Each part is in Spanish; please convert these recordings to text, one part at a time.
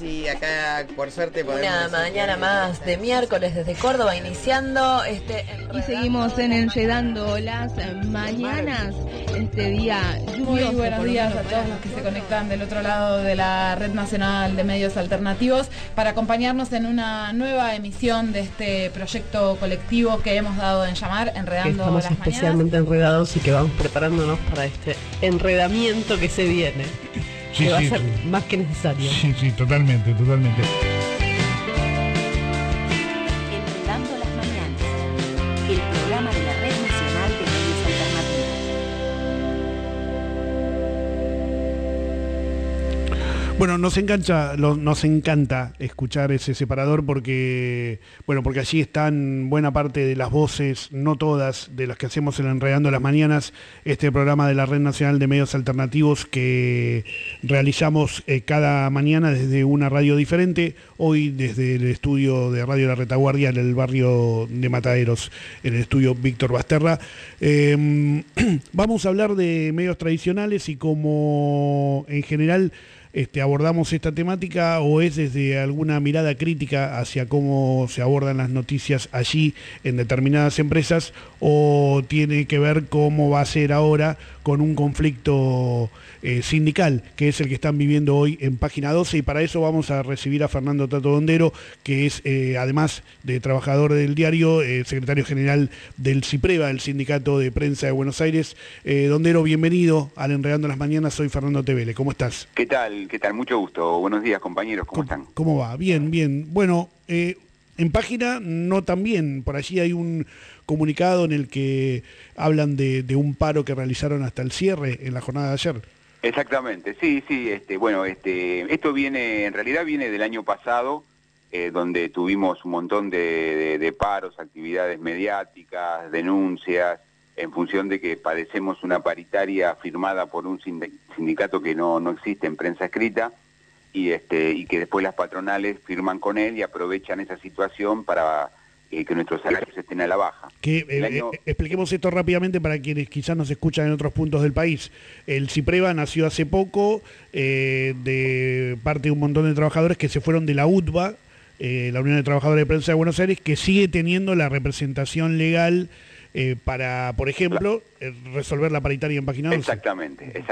sí, acá por suerte podemos... Una mañana más de miércoles desde Córdoba, iniciando y seguimos en Enredando las Mañanas, este día lluvioso. Muy buenos días a todos los que se conectan del otro lado de la Red Nacional de Medios Alternativos para acompañarnos en una nueva emisión de este proyecto colectivo que hemos dado en llamar Enredando las Mañanas. Estamos especialmente enredados y que vamos preparándonos para este enredamiento que se viene. Sí, que va sí, a ser sí. más que necesario. Sí, totalmente. Enredando las Mañanas, el programa de la Red Nacional de Medios Alternativos. Bueno, nos encanta escuchar ese separador porque allí están buena parte de las voces, no todas, de las que hacemos en Enredando las Mañanas, este programa de la Red Nacional de Medios Alternativos que realizamos cada mañana desde una radio diferente, hoy desde el estudio de Radio La Retaguardia en el barrio de Mataderos, en el estudio Víctor Basterra. Vamos a hablar de medios tradicionales y como en general abordamos esta temática, o es desde alguna mirada crítica hacia cómo se abordan las noticias allí en determinadas empresas, o tiene que ver cómo va a ser ahora con un conflicto sindical, que es el que están viviendo hoy en Página 12, y para eso vamos a recibir a Fernando Tato Dondero, que es, además de trabajador del diario, secretario general del CIPREVA, el Sindicato de Prensa de Buenos Aires. Dondero, bienvenido al Enredando las Mañanas, soy Fernando Tevele, ¿cómo estás? ¿Qué tal? Mucho gusto. Buenos días, compañeros, ¿cómo están? ¿Cómo va? Bien. Bueno, en Página no tan bien, por allí hay un comunicado en el que hablan de un paro que realizaron hasta el cierre en la jornada de ayer. Exactamente, sí, esto en realidad viene del año pasado, donde tuvimos un montón de paros, actividades mediáticas, denuncias, en función de que padecemos una paritaria firmada por un sindicato que no existe en prensa escrita, y que después las patronales firman con él y aprovechan esa situación para que nuestros salarios estén a la baja. Expliquemos esto rápidamente para quienes quizás nos escuchan en otros puntos del país. El CIPREVA nació hace poco de parte de un montón de trabajadores que se fueron de la UTBA, la Unión de Trabajadores de Prensa de Buenos Aires, que sigue teniendo la representación legal para, por ejemplo, resolver la paritaria en Página 12. Exactamente,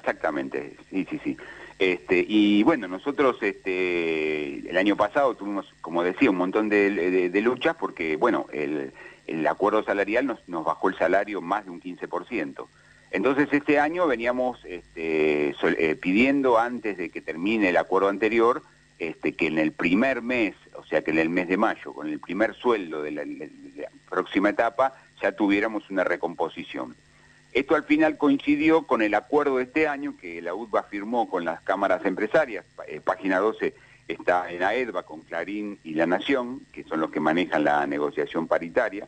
sí. Y bueno, nosotros el año pasado tuvimos, como decía, un montón de luchas porque, bueno, el acuerdo salarial nos bajó el salario más de un 15%. Entonces este año veníamos pidiendo, antes de que termine el acuerdo anterior, que en el primer mes, o sea que en el mes de mayo, con el primer sueldo de la próxima etapa, ya tuviéramos una recomposición. Esto al final coincidió con el acuerdo de este año que la UTBA firmó con las cámaras empresarias. Página 12 está en AEDBA con Clarín y La Nación, que son los que manejan la negociación paritaria,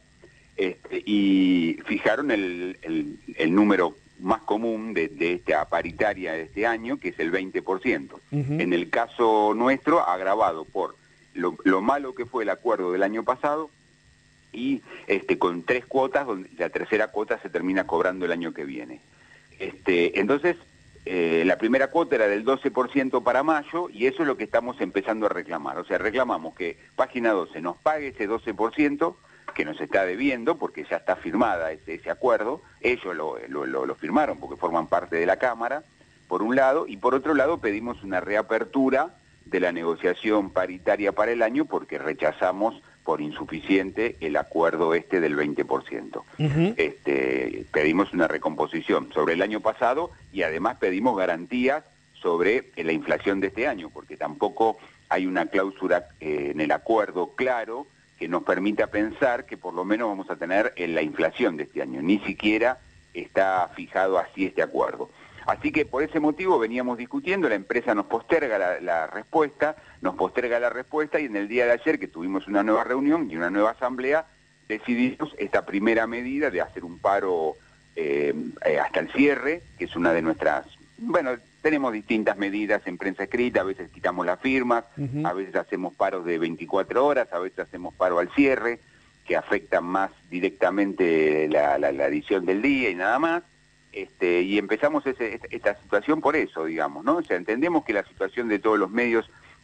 y fijaron el número más común de esta paritaria de este año, que es el 20%. En el caso nuestro, agravado por lo malo que fue el acuerdo del año pasado, y con 3 cuotas, donde la tercera cuota se termina cobrando el año que viene. Entonces, la primera cuota era del 12% para mayo, y eso es lo que estamos empezando a reclamar. O sea, reclamamos que Página 12 nos pague ese 12%, que nos está debiendo, porque ya está firmada ese acuerdo. Ellos lo firmaron porque forman parte de la Cámara, por un lado, y por otro lado pedimos una reapertura de la negociación paritaria para el año, porque rechazamos por insuficiente el acuerdo del 20%. Pedimos una recomposición sobre el año pasado, y además pedimos garantías sobre la inflación de este año, porque tampoco hay una cláusula en el acuerdo claro que nos permita pensar que por lo menos vamos a tener la inflación de este año. Ni siquiera está fijado así este acuerdo. Así que por ese motivo veníamos discutiendo, la empresa nos posterga la respuesta, y en el día de ayer, que tuvimos una nueva reunión y una nueva asamblea, decidimos esta primera medida de hacer un paro hasta el cierre, que es una de nuestras... Bueno, tenemos distintas medidas en prensa escrita, a veces quitamos las firmas, a veces hacemos paros de 24 horas, a veces hacemos paro al cierre, que afectan más directamente la edición del día y nada más. Y empezamos esta situación por eso, digamos, ¿no? O sea, entendemos que la situación de todos los medios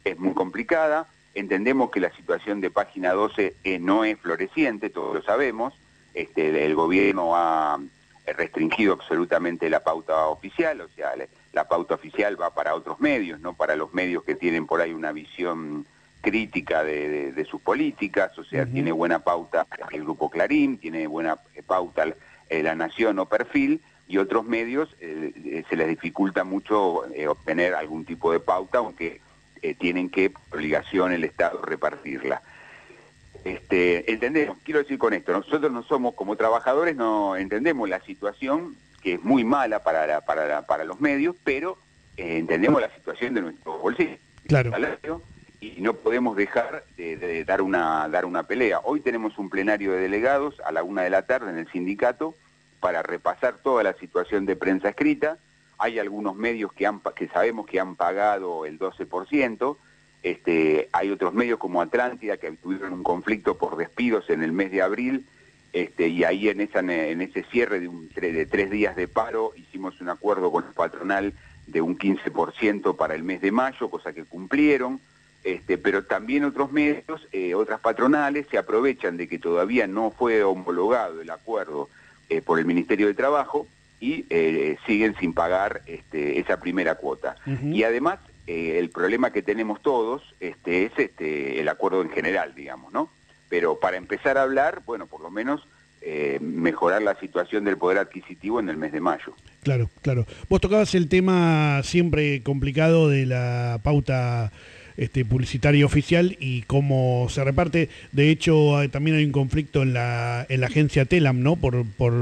es muy complicada. Entendemos que la situación de Página 12 no es floreciente, todos lo sabemos. El gobierno ha restringido absolutamente la pauta oficial, o sea, la pauta oficial va para otros medios, no para los medios que tienen por ahí una visión crítica de sus políticas, o sea, tiene buena pauta el Grupo Clarín, tiene buena pauta La Nación o Perfil, y otros medios se les dificulta mucho obtener algún tipo de pauta, aunque tienen que, por obligación, el Estado repartirla. Entendemos, quiero decir con esto, nosotros no somos, como trabajadores, no entendemos la situación, que es muy mala para los medios, pero entendemos la situación de nuestro bolsillo. Claro. Y no podemos dejar de dar una pelea. Hoy tenemos un plenario de delegados a la 1:00 p.m. en el sindicato para repasar toda la situación de prensa escrita. Hay algunos medios que sabemos que han pagado el 12%. Hay otros medios como Atlántida que tuvieron un conflicto por despidos en el mes de abril, y ahí en ese cierre de 3 días de paro hicimos un acuerdo con el patronal de un 15% para el mes de mayo, cosa que cumplieron. Pero también otros medios, otras patronales, se aprovechan de que todavía no fue homologado el acuerdo por el Ministerio de Trabajo y siguen sin pagar esa primera cuota. Y además, el problema que tenemos todos es el acuerdo en general, digamos, ¿no? Pero para empezar a hablar, bueno, por lo menos mejorar la situación del poder adquisitivo en el mes de mayo. Claro, claro. Vos tocabas el tema siempre complicado de la pauta publicitaria oficial y cómo se reparte. De hecho, también hay un conflicto en la agencia Telam, ¿no? Por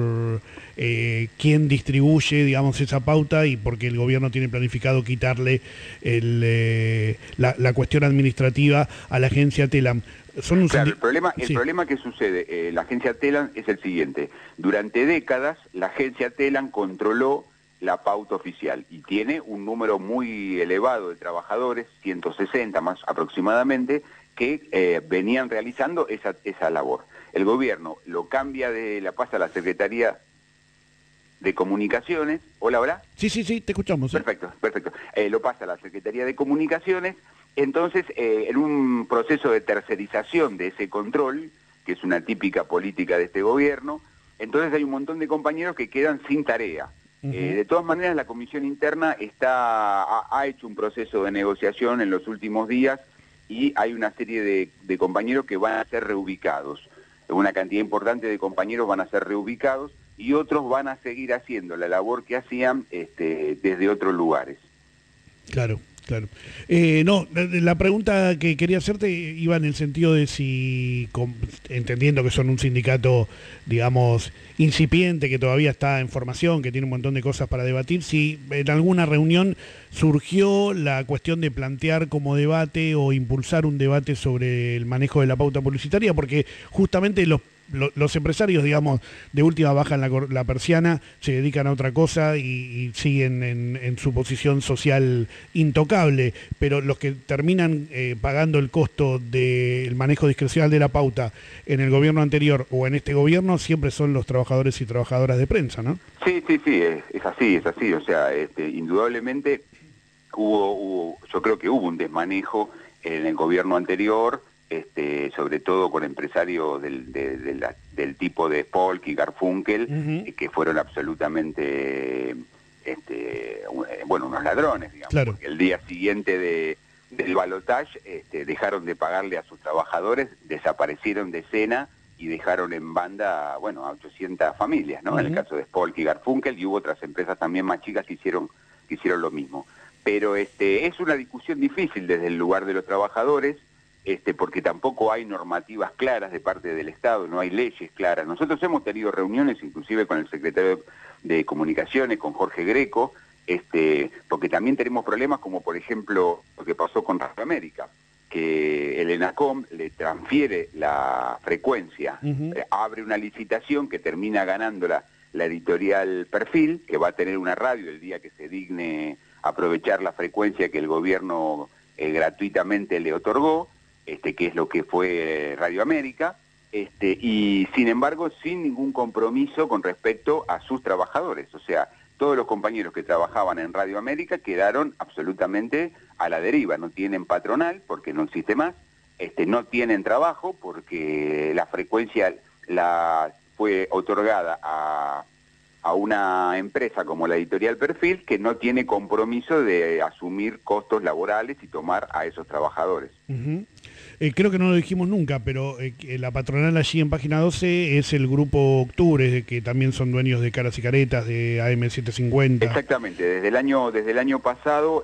quién distribuye, digamos, esa pauta, y porque el gobierno tiene planificado quitarle la cuestión administrativa a la agencia Telam. Claro, el problema que sucede, la agencia Telam es el siguiente. Durante décadas, la agencia Telam controló la pauta oficial y tiene un número muy elevado de trabajadores, 160 más aproximadamente, que venían realizando esa labor. El gobierno lo cambia, la pasa a la Secretaría de Comunicaciones. ¿Hola, hola? Sí, te escuchamos. Perfecto. Lo pasa a la Secretaría de Comunicaciones. Entonces, en un proceso de tercerización de ese control, que es una típica política de este gobierno, entonces hay un montón de compañeros que quedan sin tarea. De todas maneras, la Comisión Interna ha hecho un proceso de negociación en los últimos días y hay una serie de compañeros que van a ser reubicados. Una cantidad importante de compañeros van a ser reubicados y otros van a seguir haciendo la labor que hacían desde otros lugares. Claro. No, la pregunta que quería hacerte iba en el sentido de si, entendiendo que son un sindicato, digamos, incipiente, que todavía está en formación, que tiene un montón de cosas para debatir, si en alguna reunión surgió la cuestión de plantear como debate o impulsar un debate sobre el manejo de la pauta publicitaria, porque justamente los empresarios, digamos, de última bajan la persiana, se dedican a otra cosa y siguen en su posición social intocable, pero los que terminan pagando el costo del manejo discrecional de la pauta en el gobierno anterior o en este gobierno siempre son los trabajadores y trabajadoras de prensa, ¿no? Sí, es así, o sea, indudablemente yo creo que hubo un desmanejo en el gobierno anterior, sobre todo con empresarios del tipo de Polk y Garfunkel, que fueron absolutamente unos ladrones, digamos, claro. Porque el día siguiente del balotaje dejaron de pagarle a sus trabajadores, desaparecieron de escena y dejaron en banda a 800 familias, ¿no? En el caso de Polk y Garfunkel, y hubo otras empresas también más chicas que hicieron lo mismo. Pero es una discusión difícil desde el lugar de los trabajadores, porque tampoco hay normativas claras de parte del Estado, no hay leyes claras. Nosotros hemos tenido reuniones inclusive con el secretario de Comunicaciones, con Jorge Greco, porque también tenemos problemas como por ejemplo lo que pasó con Radio América, que el ENACOM le transfiere la frecuencia, abre una licitación que termina ganándola la editorial Perfil, que va a tener una radio el día que se digne aprovechar la frecuencia que el gobierno gratuitamente le otorgó, que es lo que fue Radio América, y sin embargo sin ningún compromiso con respecto a sus trabajadores. O sea, todos los compañeros que trabajaban en Radio América quedaron absolutamente a la deriva, no tienen patronal porque no existe más, no tienen trabajo porque la frecuencia fue otorgada a una empresa como la Editorial Perfil, que no tiene compromiso de asumir costos laborales y tomar a esos trabajadores. Uh-huh. Creo que no lo dijimos nunca, pero la patronal allí en Página 12 es el Grupo Octubre, que también son dueños de Caras y Caretas, de AM750. Exactamente, desde el año pasado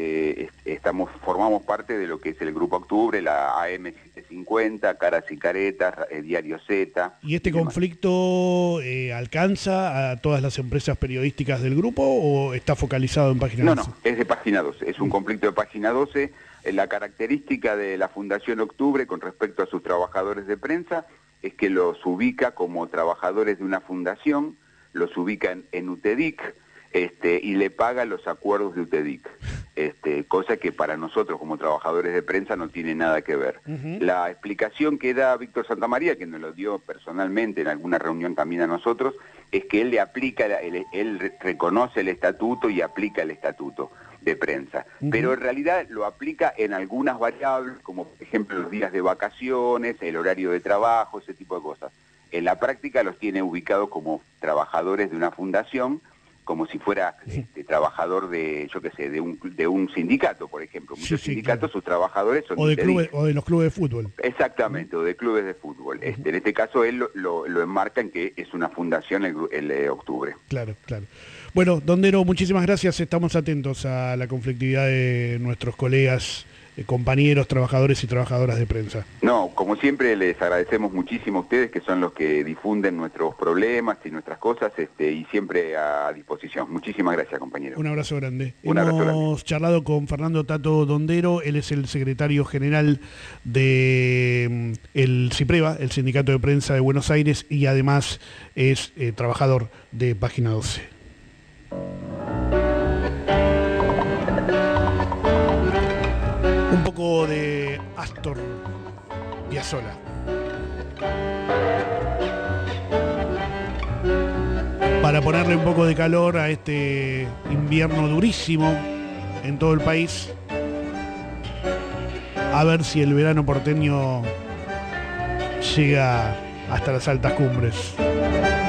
formamos parte de lo que es el Grupo Octubre, la AM750, Caras y Caretas, Diario Z. ¿Y este conflicto alcanza a todas las empresas periodísticas del grupo o está focalizado en Página 12? No, es de Página 12, es un conflicto de Página 12. La característica de la Fundación Octubre con respecto a sus trabajadores de prensa es que los ubica como trabajadores de una fundación, los ubica en UTEDIC y le paga los acuerdos de UTEDIC, cosa que para nosotros como trabajadores de prensa no tiene nada que ver. Uh-huh. La explicación que da Víctor Santamaría, que nos lo dio personalmente en alguna reunión también a nosotros, es que él él reconoce el estatuto y aplica el estatuto de prensa, pero en realidad lo aplica en algunas variables, como por ejemplo los días de vacaciones, el horario de trabajo, ese tipo de cosas. En la práctica los tiene ubicados como trabajadores de una fundación, como si fuera trabajador de, yo qué sé, de un sindicato, por ejemplo. Muchos sindicatos, claro. Sus trabajadores son o de los clubes de fútbol. Exactamente, o de clubes de fútbol. En este caso él lo enmarca en que es una fundación el Octubre. Claro, claro. Bueno, Dondero, muchísimas gracias. Estamos atentos a la conflictividad de nuestros colegas, compañeros, trabajadores y trabajadoras de prensa. No, como siempre les agradecemos muchísimo a ustedes, que son los que difunden nuestros problemas y nuestras cosas, y siempre a disposición. Muchísimas gracias, compañero. Un abrazo grande. Hemos charlado con Fernando Tato Dondero, él es el secretario general de el CIPREVA, el Sindicato de Prensa de Buenos Aires, y además es trabajador de Página 12. Un poco de Astor Piazzolla. Para ponerle un poco de calor a este invierno durísimo en todo el país. A ver si el verano porteño llega hasta las altas cumbres.